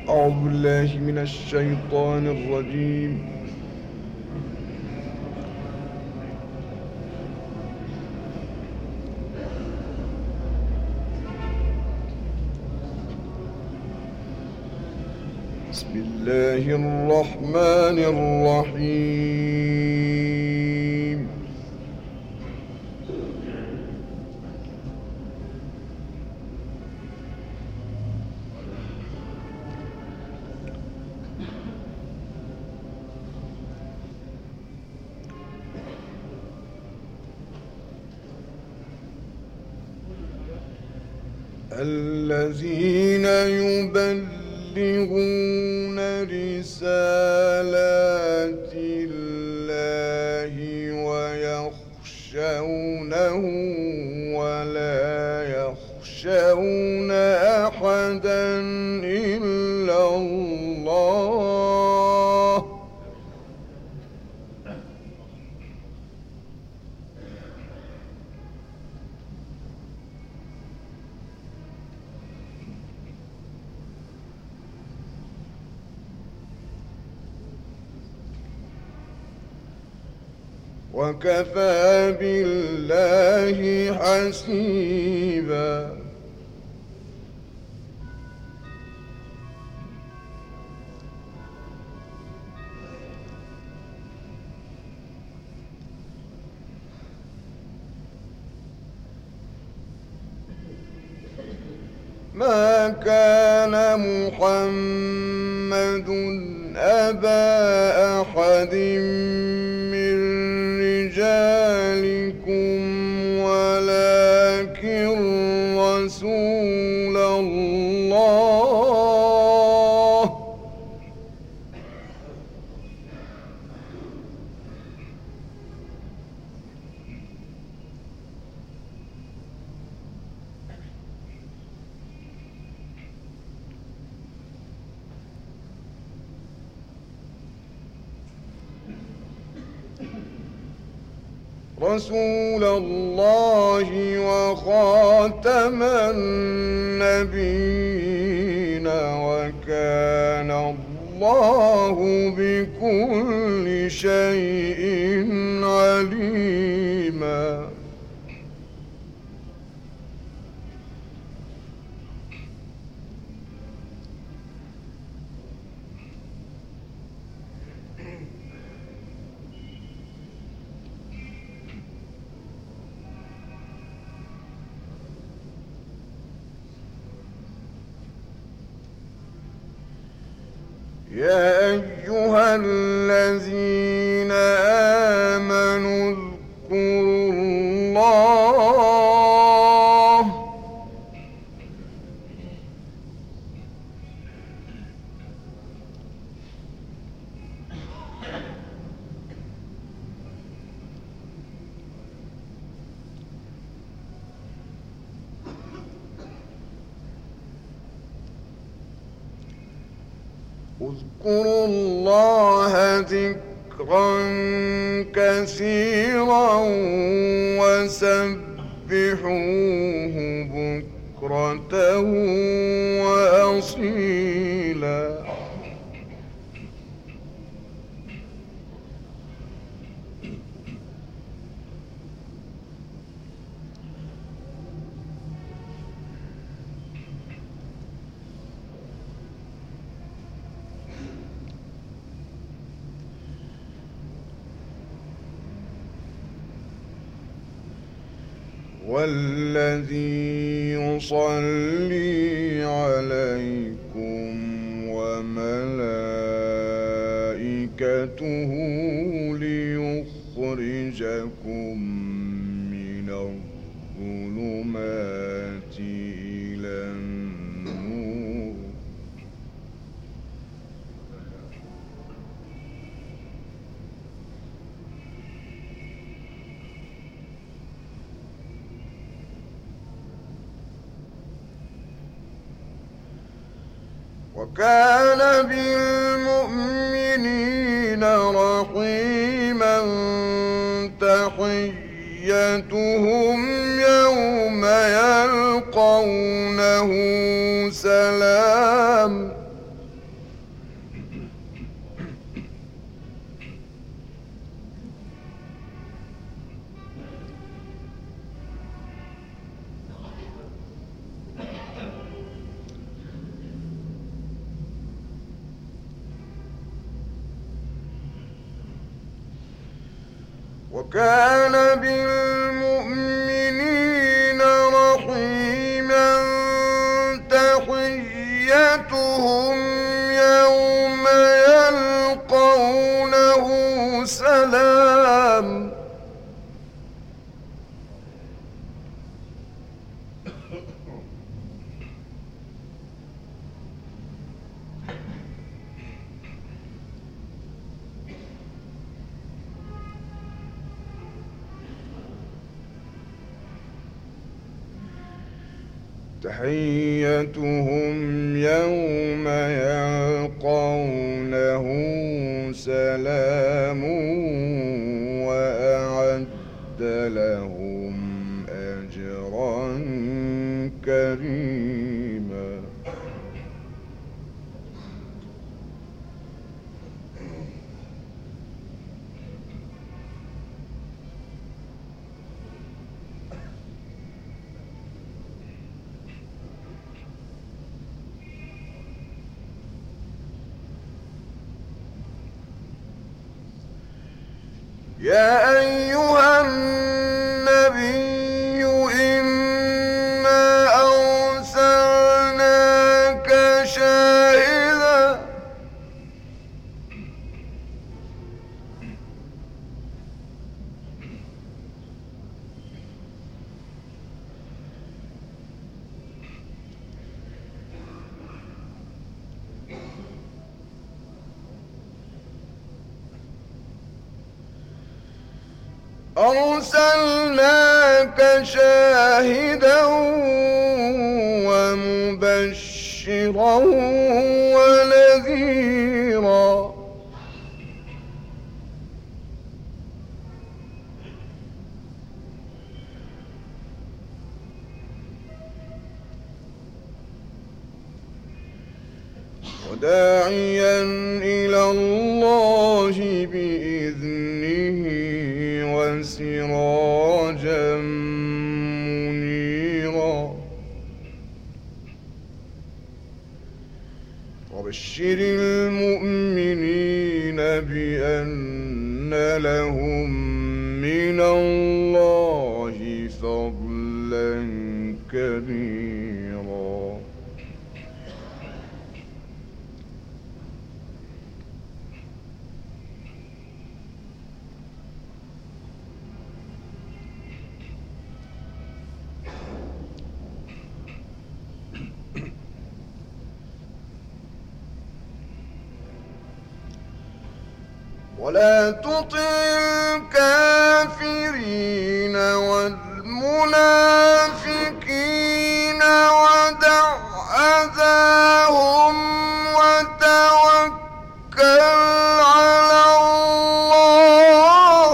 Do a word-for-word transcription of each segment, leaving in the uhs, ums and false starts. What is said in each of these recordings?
أعوذ بالله من الشيطان الرجيم. بسم الله الرحمن الرحيم. الذين يبلغون رسالات الله ويخشونه ولا يخشون أحدا إلا الله. وكفى بالله حسيبا. ما كان محمد أبا أحد من رجالكم ولكن رسول الله رسول الله وخاتم النبيين وكان الله بكل شيء عليما. يا أيها الذين آمنوا اذكروا الله اذكروا الله ذكرا كثيرا وسبحوه بكرة وأصيلا. والذي يصلي عليكم وملائكته ليخرجكم من الظلمات إلى النور. وكان بالمؤمنين رحيما. تحيتهم يوم يلقونه سلام وكان بالمؤمنين رحيما تحيتهم يوم يلقونه سلام تحيتهم يوم يلقونه سلام وأعد لهم أجرا كريما. يا أيها النبي إنا أرسلناك شاهدا أرسلناك شاهدا ومبشرا ونذيرا وداعيا إلى الله بإذنه وسراجا منيرا. وبشر المؤمنين بأن لهم من الله فضلا كبيرا. ولا تطع الكافرين والمنافقين ودع أذاهم وتوكل على الله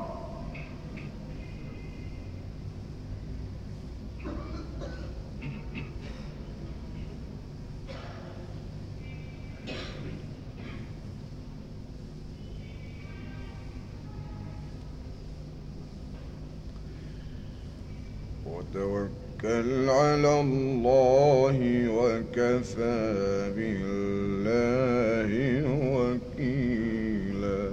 وتوكل على الله وكفى بالله وكيلا.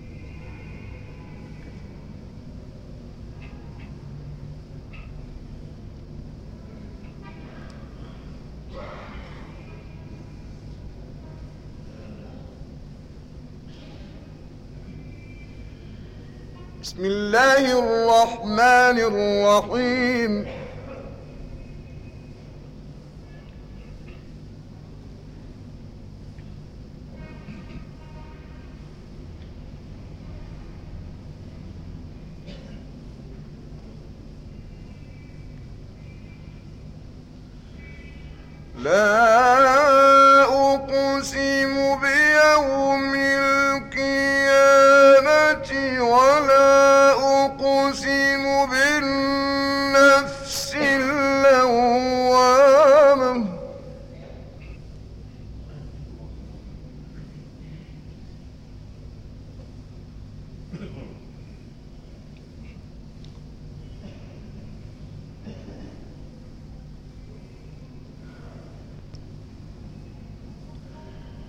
بسم الله الرحمن الرحيم. لا أقسم بيوم القيامة ولا أقسم بالنفس اللوامة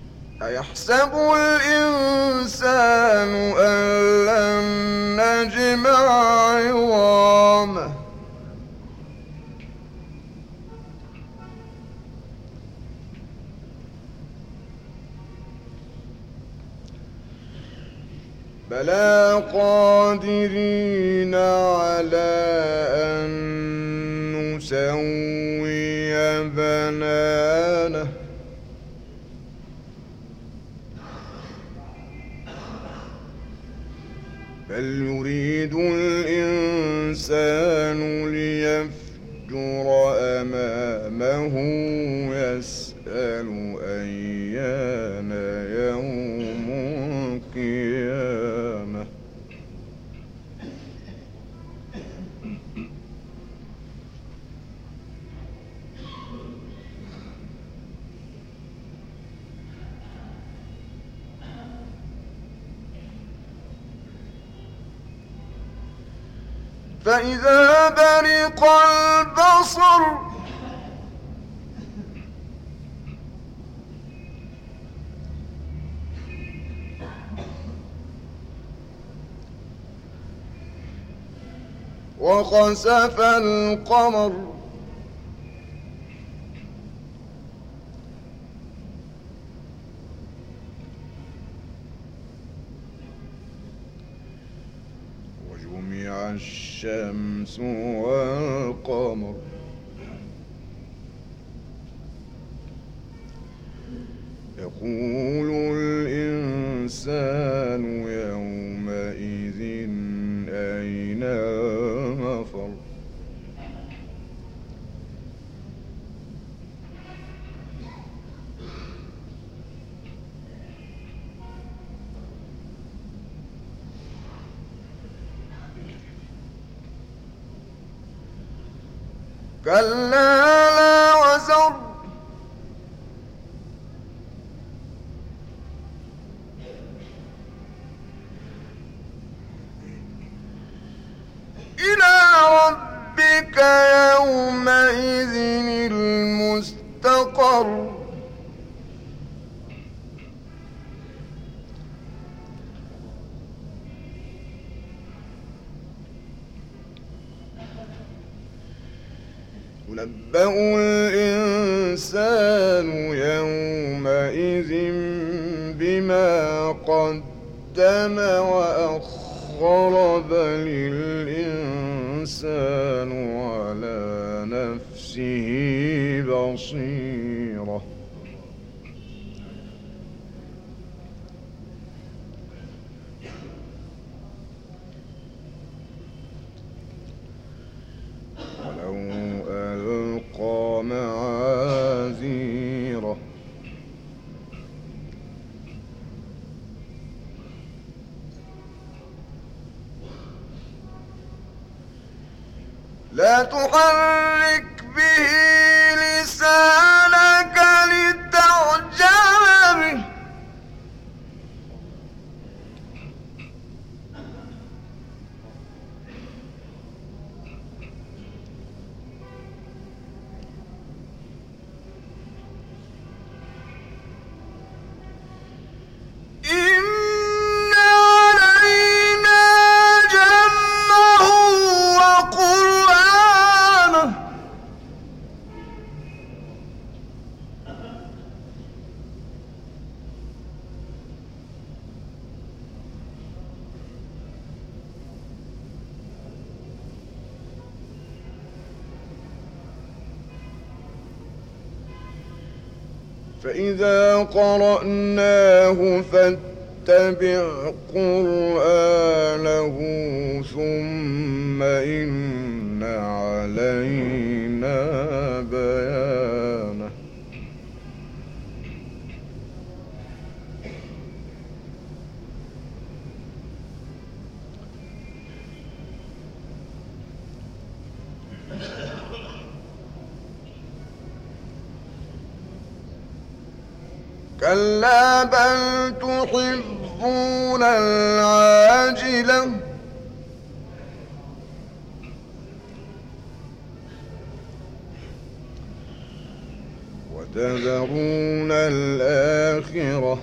أيحسب الإنسان أن لن نجد عظامه بلى قادرين على أن نسوي بنانه بل يريد الإنسان ليفجر أمامه يسأل أيان يوم القيامة فإذا برق البصر وخسف القمر وجمع الشمس والقمر يقول الإنسان يومئذ أين المفر كلا لا وزر إلى ربك يومئذ المستقر ينبأ الإنسان يومئذ بما قدم وأخر بل الإنسان على نفسه بصيرة ولو ألقى معاذيره لا تحرك به لسانك لتعجل به فإذا قرأناه فاتبع قرآنه ثم إن علينا بيانه كلا بل تحبون العاجلة وتذرون الآخرة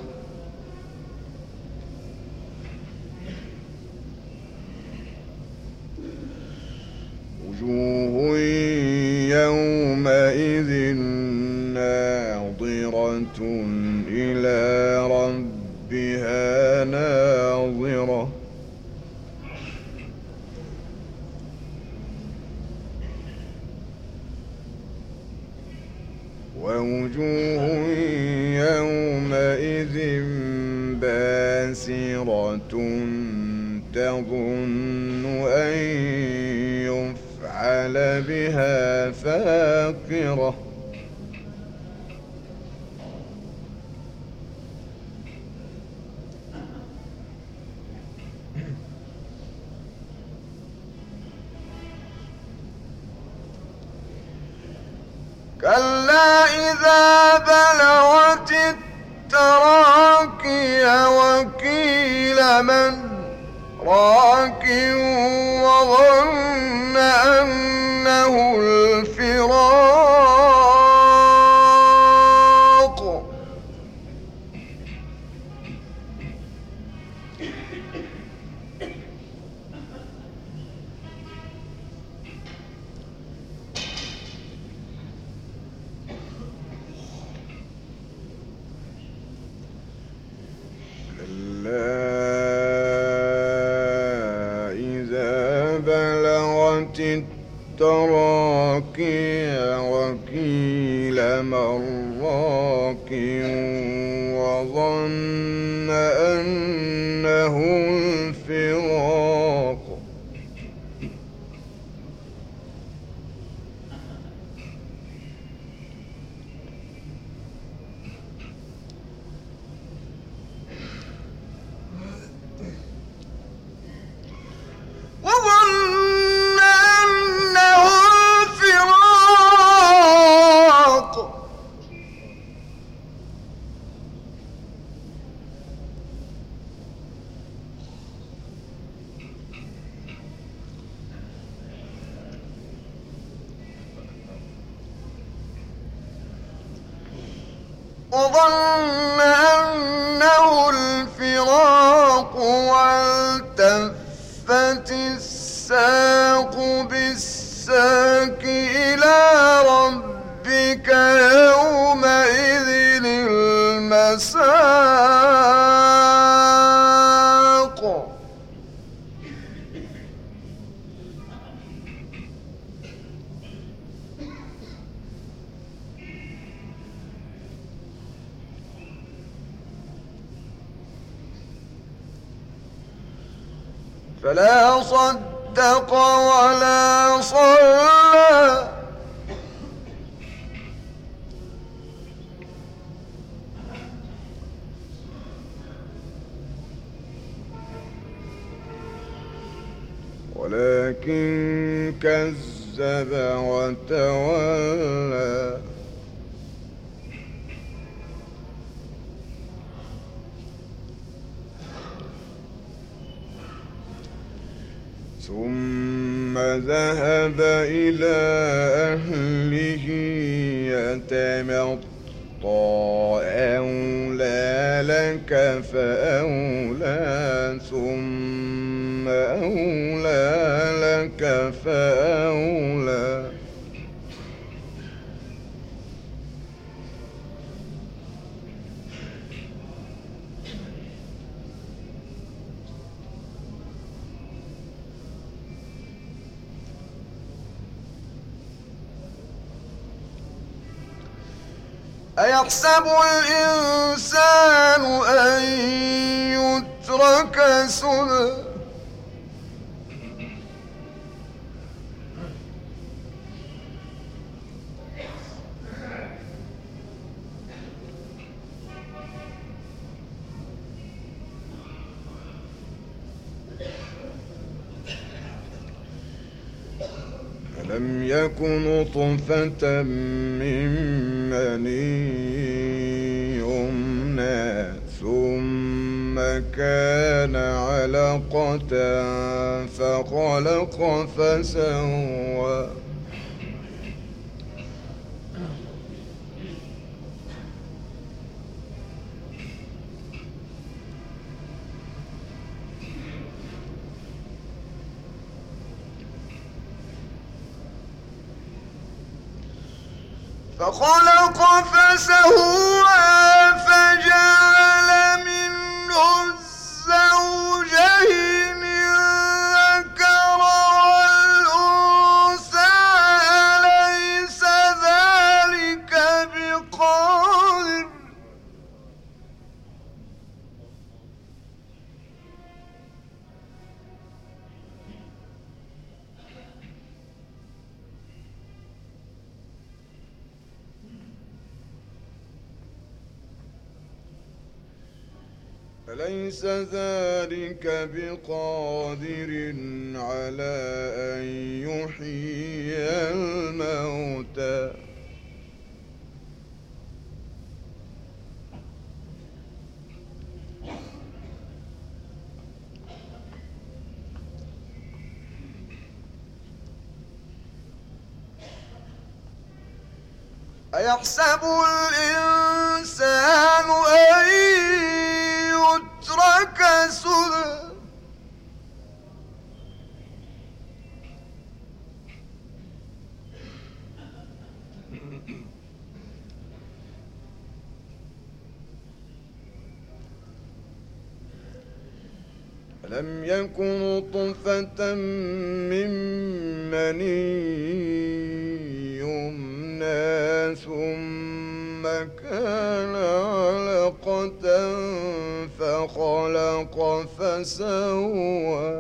ناظرة إلى ربها ناظرة ووجوه يومئذ باسرة تظن أن يفعل بها فاقرة كلا إذا بلغت التراقي وقيل من راق وظن أنه الفراق التراقي وقيل من راق وظن أنه الفراق وظن أنه الفراق والتفت الساق بالساق إلى ربك يومئذ المساق فلا صدق ولا صلى ولكن كذب وتولى ثم ذهب إلى أهله يتمطى أولى لك فأولى ثم أولى لك فأولى أيحسب الإنسان أن يترك سدى ألم يكن نطفة من مني يمنى ثم كان علقة فخلق فسوى فخلق فسوى أليس ذلك بقادر على أن يحيي الموتى أيحسب الإنسان أن يترك سدى ألم يكن نطفة من مني يمنى ثم كان علقة فخلق فسوى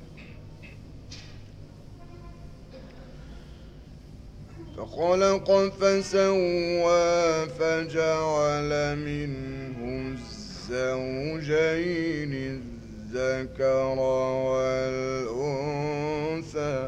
فخلق فسوى فجعل منه الزوجين الذكر والأنثى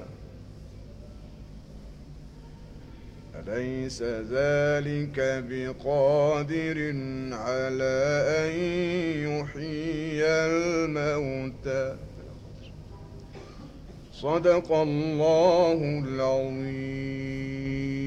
أليس ذلك بقادر على أن يحيي الموتى صدق الله العظيم.